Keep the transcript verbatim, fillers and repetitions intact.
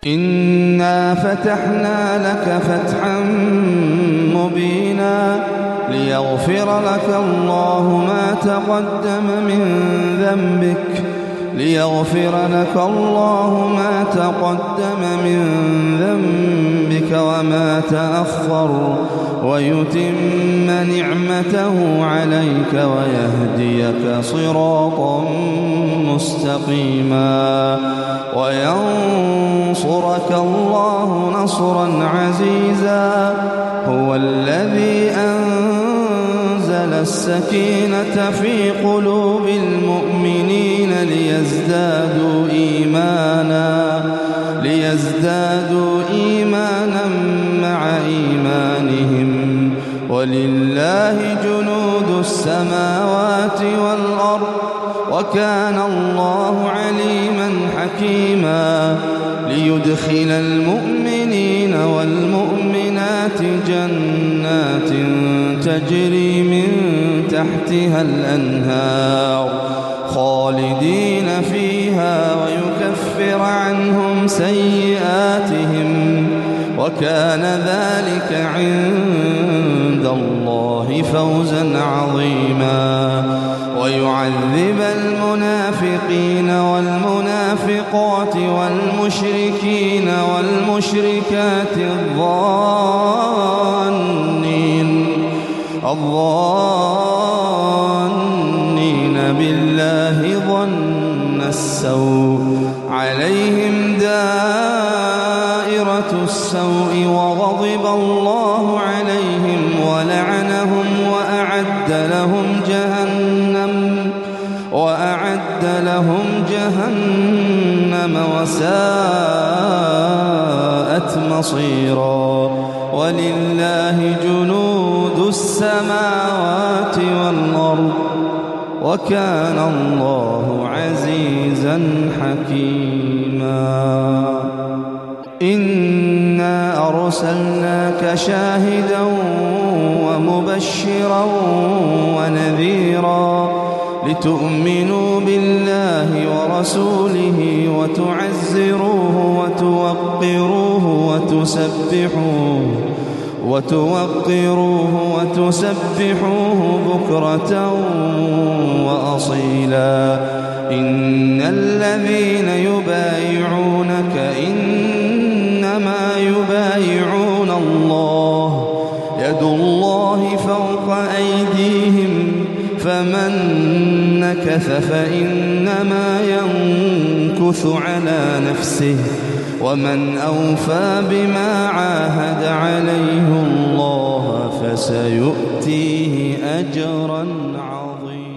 إنا فتحنا لك فتحا مبينا ليغفر لك الله ما تقدم من ذنبك ليغفر لك الله ما تقدم من ذنبك وما تأخر ويتم نعمته عليك ويهديك صراطا مستقيما وينصرك الله نصرا عزيزا هو الذي أنزل السكينة في قلوب المؤمنين ليزدادوا إيمانا ليزدادوا إيمانا مع إيمانهم ولله جنود السماوات والأرض وكان الله عليما حكيما ليدخل المؤمنين والمؤمنات جنات تجري من تحتها الأنهار خالدين فيها ويكفر عنهم سيئاتهم وكان ذلك عند الله فوزا عظيما ويعذب المنافقين والمنافقات والمشركين والمشركات الظانين الظانين بالله ظن السوء عليهم دائرة السوء وغضب الله عليهم ولعنهم وأعد لهم جهنم وأعد لهم جهنم وساءت مصيرا ولله جنود السماوات والأرض وكان الله عزيزا حكيما إنا أرسلناك شاهدا ومبشرا ونذيرا لتؤمنوا بالله ورسوله وتعزروه وتوقروه وتسبحوه وتوقروه وتسبحوه بكرة وأصيلا إن الذين يبايعونك إنما يبايعون الله يد الله فوق أيديهم فمن نكث فإنما ينكث على نفسه ومن أوفى بما عاهد عليه الله فسيؤتيه أجرا عظيما.